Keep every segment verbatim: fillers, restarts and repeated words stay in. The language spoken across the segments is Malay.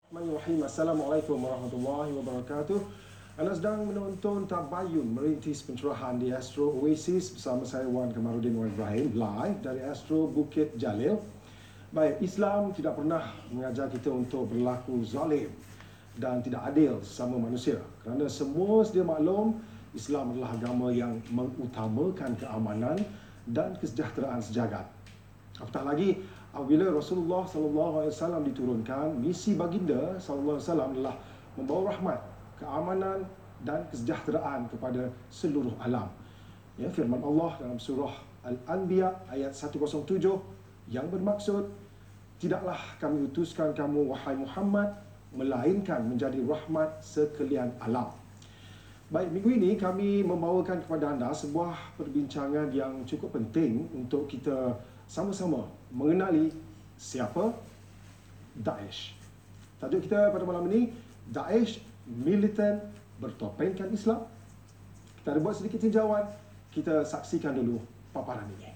Bismillahirrahmanirrahim. Assalamualaikum warahmatullahi wabarakatuh. Anda sedang menonton Tabayun Merintis Pencerahan di Astro Oasis bersama saya Wan Kamarudin Wan Ibrahim, live dari Astro Bukit Jalil. Baik, Islam tidak pernah mengajar kita untuk berlaku zalim dan tidak adil sesama manusia. Kerana semua sedia maklum, Islam adalah agama yang mengutamakan keamanan dan kesejahteraan sejagat. Apatah lagi, apabila Rasulullah sallallahu alaihi wasallam diturunkan, misi baginda sallallahu alaihi wasallam adalah membawa rahmat, keamanan dan kesejahteraan kepada seluruh alam. Ya, firman Allah dalam surah Al-Anbiya ayat seratus tujuh yang bermaksud, tidaklah kami utuskan kamu wahai Muhammad melainkan menjadi rahmat sekalian alam. Baik, minggu ini kami membawakan kepada anda sebuah perbincangan yang cukup penting untuk kita sama-sama mengenali siapa Daesh. Tajuk kita pada malam ini, Daesh militan bertopengkan Islam. Kita ada buat sedikit tinjauan, kita saksikan dulu paparan ini.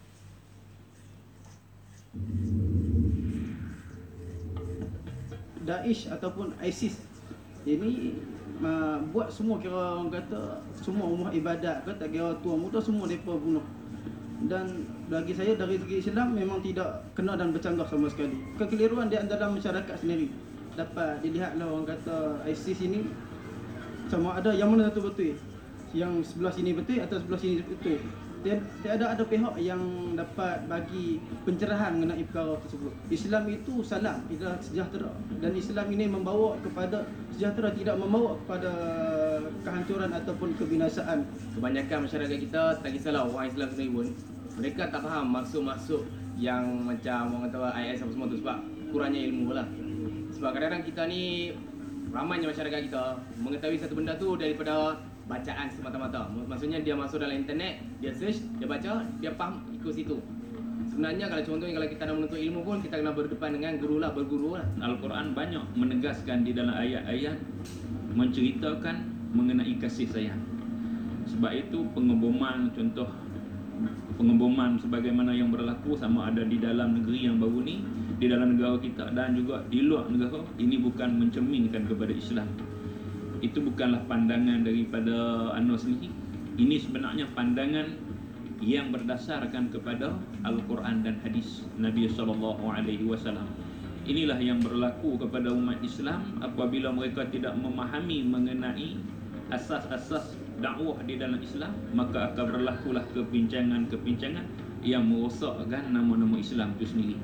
Daesh ataupun ISIS ini uh, buat semua, kira orang kata semua rumah ibadat ke, tak kira tua muda, semua mereka bunuh. Dan bagi saya dari segi Islam memang tidak kena dan bercanggah sama sekali. Kekeliruan di antara masyarakat sendiri dapat dilihatlah, orang kata ISIS ini sama ada yang mana satu betul, yang sebelah sini betul atau sebelah sini betul. Tiada ada pihak yang dapat bagi pencerahan mengenai perkara tersebut. Islam itu salam, adalah sejahtera, dan Islam ini membawa kepada sejahtera, tidak membawa kepada kehancuran ataupun kebinasaan. Kebanyakan masyarakat kita, tak kisahlah orang Islam sendiri pun, mereka tak faham maksud-maksud yang macam orang kata I S apa semua tu, sebab kurangnya ilmu lah. Sebab kadang-kadang kita ni, ramainya masyarakat kita mengetahui satu benda tu daripada bacaan semata-mata. Maksudnya dia masuk dalam internet, dia search, dia baca, dia faham ikut situ. Sebenarnya kalau contohnya kalau kita nak menuntut ilmu pun, kita kena berdepan dengan guru lah, berguru lah. Al-Quran banyak menegaskan di dalam ayat-ayat menceritakan mengenai kasih sayang. Sebab itu pengeboman, contoh pengeboman sebagaimana yang berlaku sama ada di dalam negeri yang baru ni, di dalam negara kita dan juga di luar negara, ini bukan mencerminkan kepada Islam. Itu bukanlah pandangan daripada Anwar sendiri. Ini sebenarnya pandangan yang berdasarkan kepada Al-Quran dan hadis Nabi sallallahu alaihi wasallam. Inilah yang berlaku kepada umat Islam apabila mereka tidak memahami mengenai asas-asas dakwah di dalam Islam, maka akan berlakulah kepincangan-kepincangan yang merosakkan nama-nama Islam itu sendiri.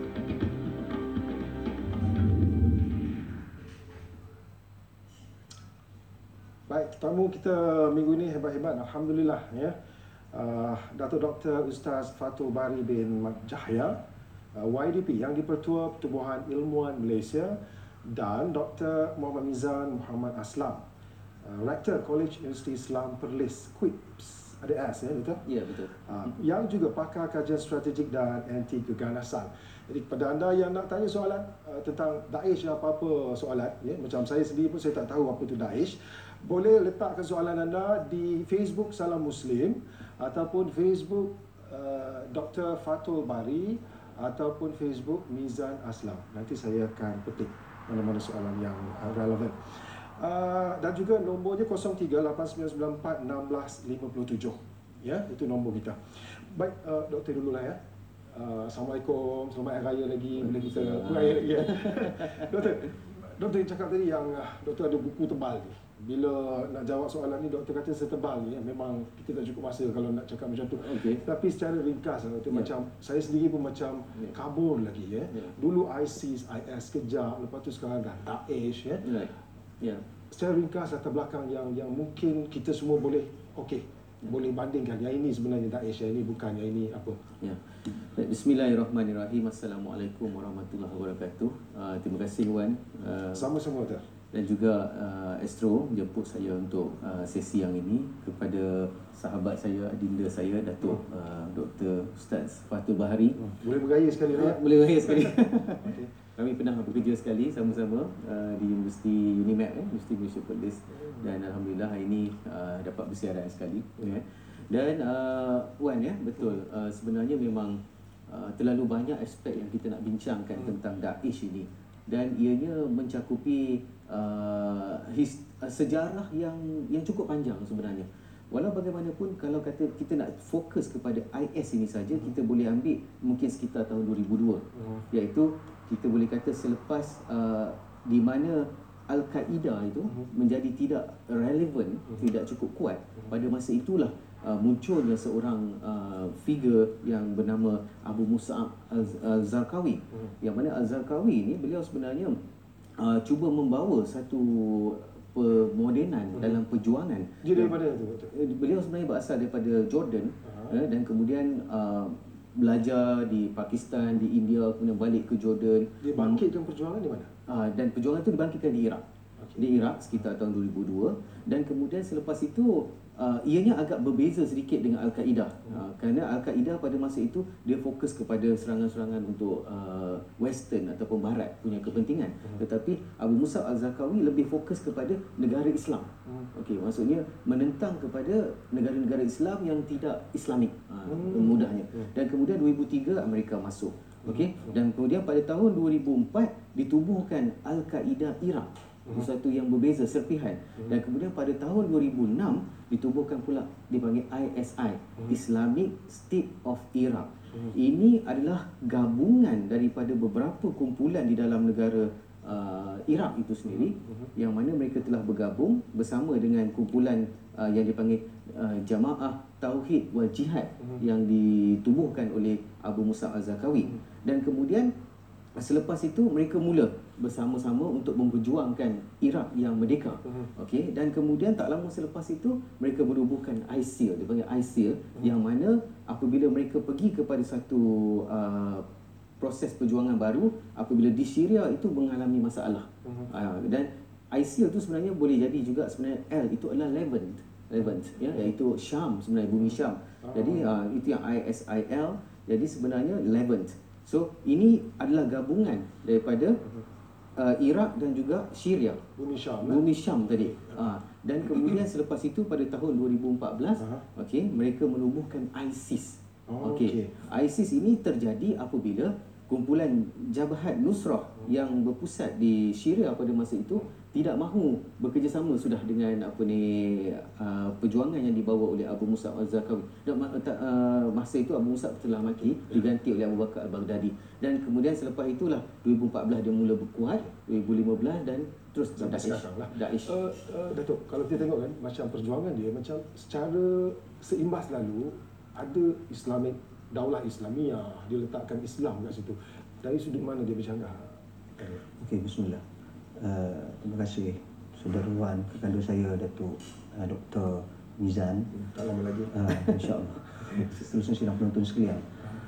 Baik, tetamu kita minggu ini hebat-hebat, alhamdulillah ya. Uh, Datuk Doktor Ustaz Fatul Bari bin Mat Jahya, uh, Y D P yang di-Pertua Pertubuhan Ilmuan Malaysia, dan Doktor Muhammad Mizan Muhammad Aslam, uh, Rektor College Universiti Islam Perlis, Q I P S, ada S ya, betul? Ya, betul. Uh, yang juga pakar kajian strategik dan anti keganasan. Jadi kepada anda yang nak tanya soalan uh, tentang Daesh, apa-apa soalan, ya, macam saya sendiri pun saya tak tahu apa itu Daesh, boleh letakkan soalan anda di Facebook Salam Muslim ataupun Facebook uh, Doktor Fatul Bari ataupun Facebook Mizan Aslam. Nanti saya akan petik mana-mana soalan yang uh, relevan. Uh, dan juga nombornya kosong tiga lapan sembilan sembilan empat enam lima tujuh. Ya, itu nombor kita. Baik, uh, doktor dululah ya. Uh, Assalamualaikum, selamat hari raya lagi, bila kita raya lagi ya. Doktor, doktor yang cakap tadi yang uh, doktor ada buku tebal ni. Bila nak jawab soalan ni, doktor kata setebal ni, ya, memang kita tak cukup masa kalau nak cakap macam tu. Okay. Tapi secara ringkas, doktor, yeah. macam saya sendiri pun macam yeah. kabur lagi ya. Yeah. Dulu ISIS, I S kejap, lepas tu sekarang dah Daesh ya. Right. Yeah. Secara ringkas latar belakang yang yang mungkin kita semua boleh okey, yeah. boleh bandingkan yang ini sebenarnya Daesh, yang ini bukan, yang ini apa. Ya. Bismillahirrahmanirrahim. Assalamualaikum warahmatullahi wabarakatuh. Uh, terima kasih Wan. Uh, Sama-sama doktor. Dan juga uh, Astro jemput saya untuk uh, sesi yang ini, kepada sahabat saya, adinda saya, Datuk uh, Doktor Ustaz Fatul Bahari. Hmm. Boleh bergaya sekali ya. Uh, boleh bergaya sekali. Okay. Kami pernah bekerja sekali sama-sama uh, di Universiti UNIMAP, eh, Universiti Malaysia Perlis, dan alhamdulillah hari ini uh, dapat bersiaran sekali. Hmm. Ya. Dan uh, Wan ya, betul. Uh, sebenarnya memang uh, terlalu banyak aspek yang kita nak bincangkan hmm. tentang Daesh ini. dan ianya mencakupi uh, his, uh, sejarah yang yang cukup panjang sebenarnya. Walau bagaimanapun, kalau kata kita nak fokus kepada I S ini saja, kita boleh ambil mungkin sekitar tahun dua ribu dua, hmm. iaitu kita boleh kata selepas uh, di mana Al-Qaeda itu hmm. menjadi tidak relevan, hmm. tidak cukup kuat. Hmm. Pada masa itulah uh, munculnya seorang uh, figure yang bernama Abu Mus'ab Al-Zarqawi, hmm. yang mana Al-Zarqawi ini beliau sebenarnya uh, cuba membawa satu pemodenan hmm. dalam perjuangan. Dia daripada itu? Beliau sebenarnya berasal daripada Jordan, uh-huh. eh, dan kemudian uh, belajar di Pakistan, di India, kemudian balik ke Jordan. Dia bangkitkan perjuangan di mana? Uh, dan perjuangan itu dibangkitkan di Iraq. Okay. Di Iraq sekitar tahun dua ribu dua, dan kemudian selepas itu uh, ianya agak berbeza sedikit dengan Al-Qaeda. Hmm. Uh, kerana Al-Qaeda pada masa itu dia fokus kepada serangan-serangan untuk uh, Western ataupun Barat punya kepentingan. Hmm. Tetapi Abu Mus'ab Al-Zarqawi lebih fokus kepada negara Islam. Hmm. Okey, maksudnya menentang kepada negara-negara Islam yang tidak Islamik, uh, hmm. mudahnya. Hmm. Dan kemudian dua ribu tiga Amerika masuk. Okey, hmm. dan kemudian pada tahun dua ribu empat ditubuhkan Al-Qaeda Iraq. Hmm. Satu yang berbeza, serpihan. Hmm. Dan kemudian pada tahun dua ribu enam ditubuhkan pula dipanggil I S I, hmm. Islamic State of Iraq. Hmm. Ini adalah gabungan daripada beberapa kumpulan di dalam negara uh, Iraq itu sendiri, hmm. yang mana mereka telah bergabung bersama dengan kumpulan uh, yang dipanggil uh, Jamaah Tauhid wal Jihad, hmm. yang ditubuhkan oleh Abu Mus'ab Al-Zarqawi. Hmm. Dan kemudian selepas itu mereka mula bersama-sama untuk memperjuangkan Iraq yang merdeka. Uh-huh. Okey, dan kemudian tak lama selepas itu mereka menubuhkan I S I L, dipanggil I S I L, uh-huh. yang mana apabila mereka pergi kepada satu uh, proses perjuangan baru, apabila di Syria itu mengalami masalah. Uh-huh. Uh, dan I S I L itu sebenarnya boleh jadi juga sebenarnya L itu adalah Levant, Levant, ya, iaitu Syam, sebenarnya bumi Syam. Uh-huh. Jadi uh, itu yang I S I L, jadi sebenarnya Levant. So ini adalah gabungan daripada uh, Iraq dan juga Syria. Bumi Syam. Bumi Syam tadi. Uh, dan kemudian selepas itu pada tahun dua ribu empat belas, uh-huh. okey, mereka menubuhkan ISIS. Oh, okey. Okay. ISIS ini terjadi apabila kumpulan Jabhat Nusrah uh-huh. yang berpusat di Syria pada masa itu tidak mahu bekerjasama sudah dengan apa ni uh, perjuangan yang dibawa oleh Abu Mus'ab Al-Zarqawi. Dan uh, masa itu Abu Mus'ab telah mati, diganti oleh Abu Bakar Al-Baghdadi. Dan kemudian selepas itulah dua ribu empat belas dia mula berkuat, dua ribu lima belas dan terus sampai Daesh. sekarang lah. Daesh. Uh, uh, Datuk, kalau kita tengok kan macam perjuangan dia macam secara seimbas lalu ada Islamic Daulah Islamiyah, dia letakkan Islam kat situ. Dari sudut mana dia bercanggah? Okey, bismillah. Uh, terima kasih saudara Wan, kekandung saya Datuk uh, Doktor Mizan. Tak lama lagi. Uh, InsyaAllah. Seterusnya sidang penonton sekalian.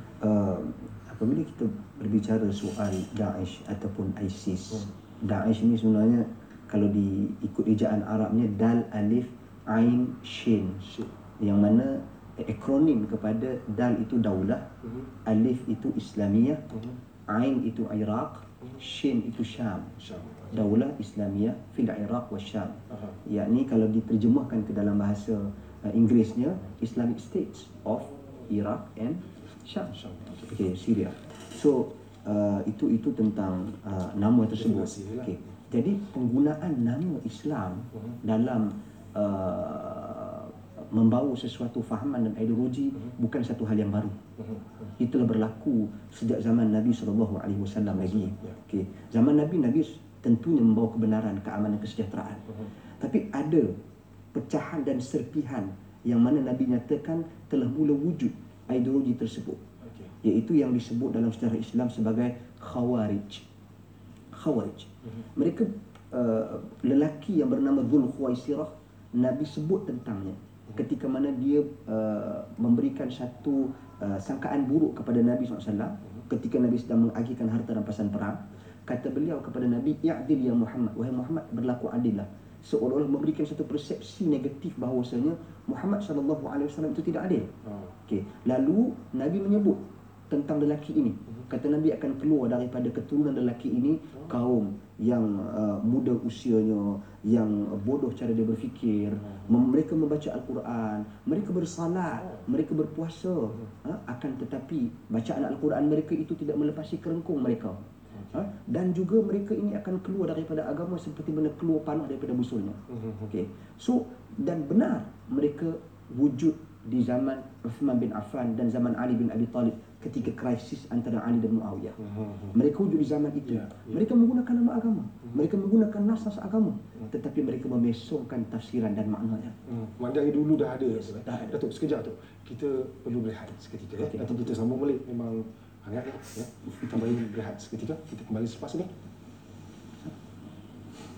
Uh, apabila kita berbicara soal Daesh ataupun ISIS, hmm. Daesh ini sebenarnya kalau diikut ejaan Arabnya Dal Alif Ain Shin, Shin. yang mana akronim kepada Dal itu Daulah, hmm. Alif itu Islamiyah, hmm. Ain itu Iraq, hmm. Shin itu Syam. Syam. Daulah Islamiyah fil Iraq wa Syam. Uh-huh. Yakni kalau diterjemahkan ke dalam bahasa uh, Inggerisnya Islamic States of Iraq and Syam. Syam. Okey, Syria. So uh, itu itu tentang uh, nama tersebut. Okey. Jadi penggunaan nama Islam uh-huh. dalam uh, membawa sesuatu fahaman dan ideologi uh-huh. bukan satu hal yang baru. Uh-huh. Itulah berlaku sejak zaman Nabi sallallahu alaihi wasallam lagi. Okey. Zaman Nabi Nabi tentunya membawa kebenaran, keamanan, kesejahteraan. Uh-huh. Tapi ada pecahan dan serpihan yang mana Nabi nyatakan telah mula wujud ideologi tersebut. Okay. Iaitu yang disebut dalam sejarah Islam sebagai Khawarij. Khawarij. Uh-huh. Mereka uh, lelaki yang bernama Dhul Khuwaisirah, Nabi sebut tentangnya. Uh-huh. Ketika mana dia uh, memberikan satu uh, sangkaan buruk kepada Nabi sallallahu alaihi wasallam uh-huh. ketika Nabi sedang mengagihkan harta rampasan perang. Kata beliau kepada Nabi, "I'dil ya Muhammad, wahai Muhammad, berlaku adillah." Seolah-olah memberikan satu persepsi negatif bahawasanya Muhammad sallallahu alaihi wasallam itu tidak adil. Oh. Okey. Lalu Nabi menyebut tentang lelaki ini. Kata Nabi akan keluar daripada keturunan lelaki ini oh. kaum yang uh, muda usianya, yang bodoh cara dia berfikir, oh. mereka membaca Al-Quran, mereka bersalat, oh. mereka berpuasa, oh. ha? akan tetapi bacaan Al-Quran mereka itu tidak melepasi kerengkung mereka. Ha? Dan juga mereka ini akan keluar daripada agama seperti mana keluar panah daripada busulnya. Okey. So dan benar mereka wujud di zaman Uthman bin Affan dan zaman Ali bin Abi Talib ketika krisis antara Ali dan Muawiyah. Mereka wujud di zaman itu. Ya, ya. Mereka menggunakan nama agama. Mereka menggunakan nas-nas agama. Tetapi mereka memesongkan tafsiran dan maknanya. Hmm. Mandang dulu dah ada. Yes, Datuk, eh? dah ada. Datuk, sekejap tu. Kita perlu berehat seketika. Okey. Ya. Nanti kita sambung balik. Memang hangat ya. ya. Kita kembali berehat seketika. Kita kembali selepas ini.